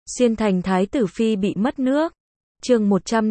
Xuyên thành thái tử phi bị mất nước. Chương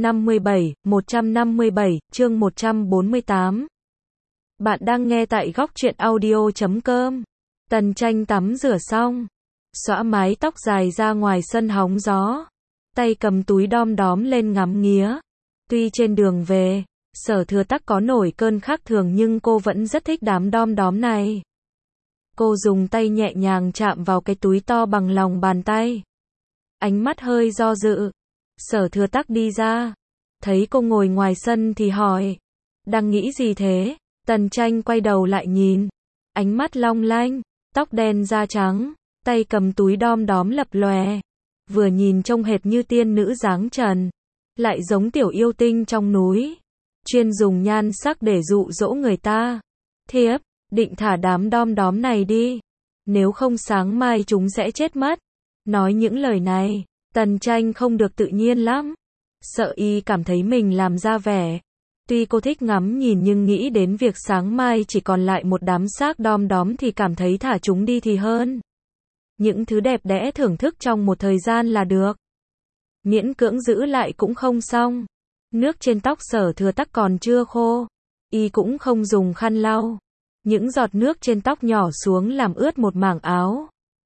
157, chương 148. Bạn đang nghe tại góc truyện audio.com. Tần Tranh tắm rửa xong, xõa mái tóc dài ra ngoài sân hóng gió, tay cầm túi đom đóm lên ngắm nghía. Tuy trên đường về, Sở Thừa Tắc có nổi cơn khác thường nhưng cô vẫn rất thích đám đom đóm này. Cô dùng tay nhẹ nhàng chạm vào cái túi to bằng lòng bàn tay. Ánh mắt hơi do dự. Sở Thừa Tắc đi ra, thấy cô ngồi ngoài sân thì hỏi, đang nghĩ gì thế? Tần Tranh quay đầu lại nhìn, ánh mắt long lanh, tóc đen da trắng, tay cầm túi đom đóm lập lòe, vừa nhìn trông hệt như tiên nữ dáng trần, lại giống tiểu yêu tinh trong núi, chuyên dùng nhan sắc để dụ dỗ người ta. Thiếp định thả đám đom đóm này đi, nếu không sáng mai chúng sẽ chết mất. Nói những lời này, Tần Tranh không được tự nhiên lắm, sợ y cảm thấy mình làm ra vẻ. Tuy cô thích ngắm nhìn nhưng nghĩ đến việc sáng mai chỉ còn lại một đám xác đom đóm thì cảm thấy thả chúng đi thì hơn. Những thứ đẹp đẽ thưởng thức trong một thời gian là được, miễn cưỡng giữ lại cũng không xong. Nước trên tóc Sở Thừa Tắc còn chưa khô, y cũng không dùng khăn lau, những giọt nước trên tóc nhỏ xuống làm ướt một mảng áo.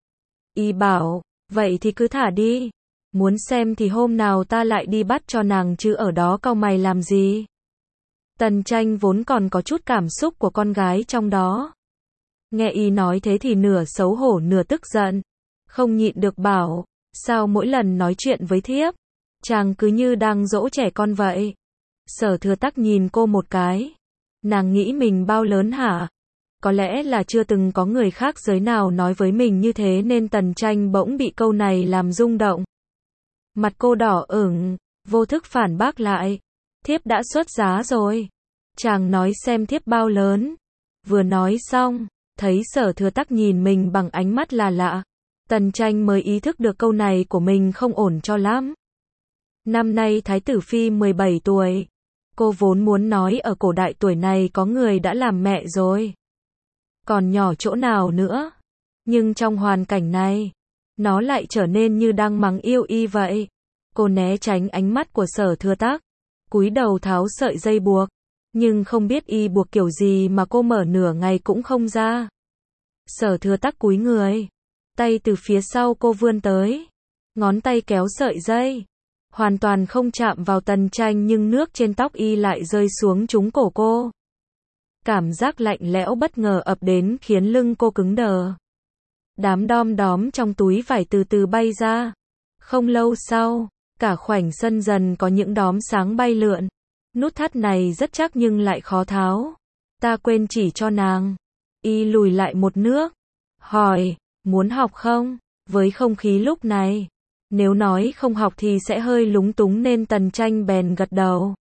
Y bảo, vậy thì cứ thả đi, muốn xem thì hôm nào ta lại đi bắt cho nàng chứ ở đó cau mày làm gì. Tần Tranh vốn còn có chút cảm xúc của con gái trong đó, nghe y nói thế thì nửa xấu hổ nửa tức giận, không nhịn được bảo, sao mỗi lần nói chuyện với thiếp, chàng cứ như đang dỗ trẻ con vậy. Sở Thừa Tắc nhìn cô một cái, nàng nghĩ mình bao lớn hả? Có lẽ là chưa từng có người khác giới nào nói với mình như thế nên Tần Tranh bỗng bị câu này làm rung động. Mặt cô đỏ ửng, vô thức phản bác lại, thiếp đã xuất giá rồi. Chàng nói xem thiếp bao lớn. Vừa nói xong, thấy Sở Thừa Tắc nhìn mình bằng ánh mắt là lạ, Tần Tranh mới ý thức được câu này của mình không ổn cho lắm. Năm nay Thái tử Phi 17 tuổi. Cô vốn muốn nói ở cổ đại tuổi này có người đã làm mẹ rồi, còn nhỏ chỗ nào nữa. Nhưng trong hoàn cảnh này, nó lại trở nên như đang mắng yêu y vậy. Cô né tránh ánh mắt của Sở Thừa Tắc, cúi đầu tháo sợi dây buộc, nhưng không biết y buộc kiểu gì mà cô mở nửa ngày cũng không ra. Sở Thừa Tắc cúi người, tay từ phía sau cô vươn tới, ngón tay kéo sợi dây, hoàn toàn không chạm vào Tần Tranh nhưng nước trên tóc y lại rơi xuống trúng cổ cô. Cảm giác lạnh lẽo bất ngờ ập đến khiến lưng cô cứng đờ. Đám đom đóm trong túi vải từ từ bay ra. Không lâu sau, cả khoảnh sân dần có những đóm sáng bay lượn. Nút thắt này rất chắc nhưng lại khó tháo. Ta quên chỉ cho nàng. Y lùi lại một nước, hỏi, muốn học không? Với không khí lúc này, nếu nói không học thì sẽ hơi lúng túng nên Tần Tranh bèn gật đầu.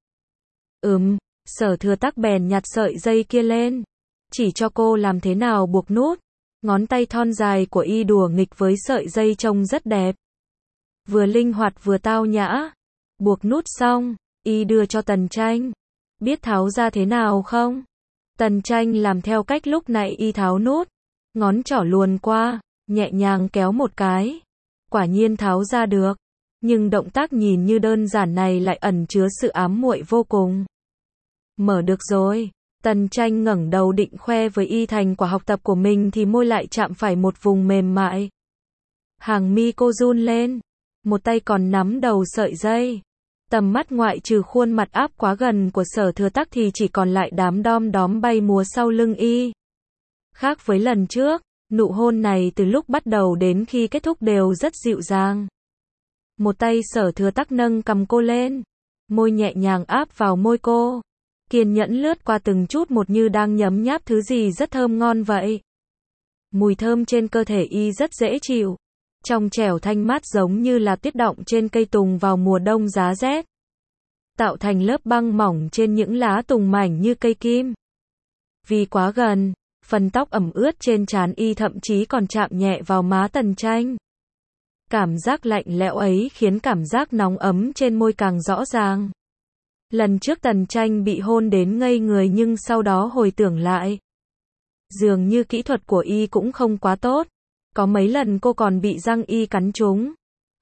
Sở Thừa Tắc bèn nhặt sợi dây kia lên, chỉ cho cô làm thế nào buộc nút. Ngón tay thon dài của y đùa nghịch với sợi dây trông rất đẹp, vừa linh hoạt vừa tao nhã. Buộc nút xong, y đưa cho Tần Tranh. Biết tháo ra thế nào không? Tần Tranh làm theo cách lúc nãy y tháo nút, ngón trỏ luồn qua, nhẹ nhàng kéo một cái. Quả nhiên tháo ra được, nhưng động tác nhìn như đơn giản này lại ẩn chứa sự ám muội vô cùng. Mở được rồi. Tần Tranh ngẩng đầu định khoe với y thành quả học tập của mình thì môi lại chạm phải một vùng mềm mại. Hàng mi cô run lên, một tay còn nắm đầu sợi dây. Tầm mắt ngoại trừ khuôn mặt áp quá gần của Sở Thừa Tắc thì chỉ còn lại đám đom đóm bay múa sau lưng y. Khác với lần trước, nụ hôn này từ lúc bắt đầu đến khi kết thúc đều rất dịu dàng. Một tay Sở Thừa Tắc nâng cằm cô lên, môi nhẹ nhàng áp vào môi cô, kiên nhẫn lướt qua từng chút một như đang nhấm nháp thứ gì rất thơm ngon vậy. Mùi thơm trên cơ thể y rất dễ chịu, trong trẻo thanh mát giống như là tuyết đọng trên cây tùng vào mùa đông giá rét, tạo thành lớp băng mỏng trên những lá tùng mảnh như cây kim. Vì quá gần, phần tóc ẩm ướt trên trán y thậm chí còn chạm nhẹ vào má Tần Tranh. Cảm giác lạnh lẽo ấy khiến cảm giác nóng ấm trên môi càng rõ ràng. Lần trước Tần Tranh bị hôn đến ngây người nhưng sau đó hồi tưởng lại, dường như kỹ thuật của y cũng không quá tốt. Có mấy lần cô còn bị răng y cắn trúng.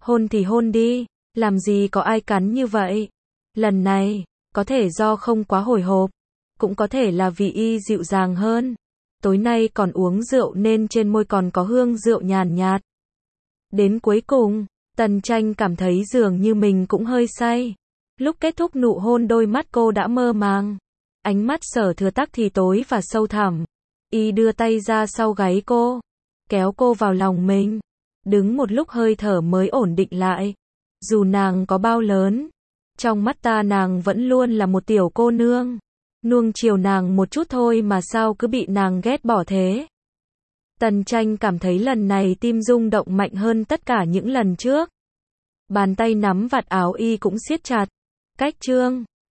Hôn thì hôn đi, làm gì có ai cắn như vậy. Lần này, có thể do không quá hồi hộp, cũng có thể là vì y dịu dàng hơn. Tối nay còn uống rượu nên trên môi còn có hương rượu nhàn nhạt. Đến cuối cùng, Tần Tranh cảm thấy dường như mình cũng hơi say. Lúc kết thúc nụ hôn đôi mắt cô đã mơ màng. Ánh mắt Sở Thừa Tắc thì tối và sâu thẳm. Y đưa tay ra sau gáy cô, kéo cô vào lòng mình. Đứng một lúc hơi thở mới ổn định lại. Dù nàng có bao lớn, trong mắt ta nàng vẫn luôn là một tiểu cô nương. Nuông chiều nàng một chút thôi mà sao cứ bị nàng ghét bỏ thế. Tần Tranh cảm thấy lần này tim rung động mạnh hơn tất cả những lần trước. Bàn tay nắm vạt áo y cũng siết chặt. Cách Trương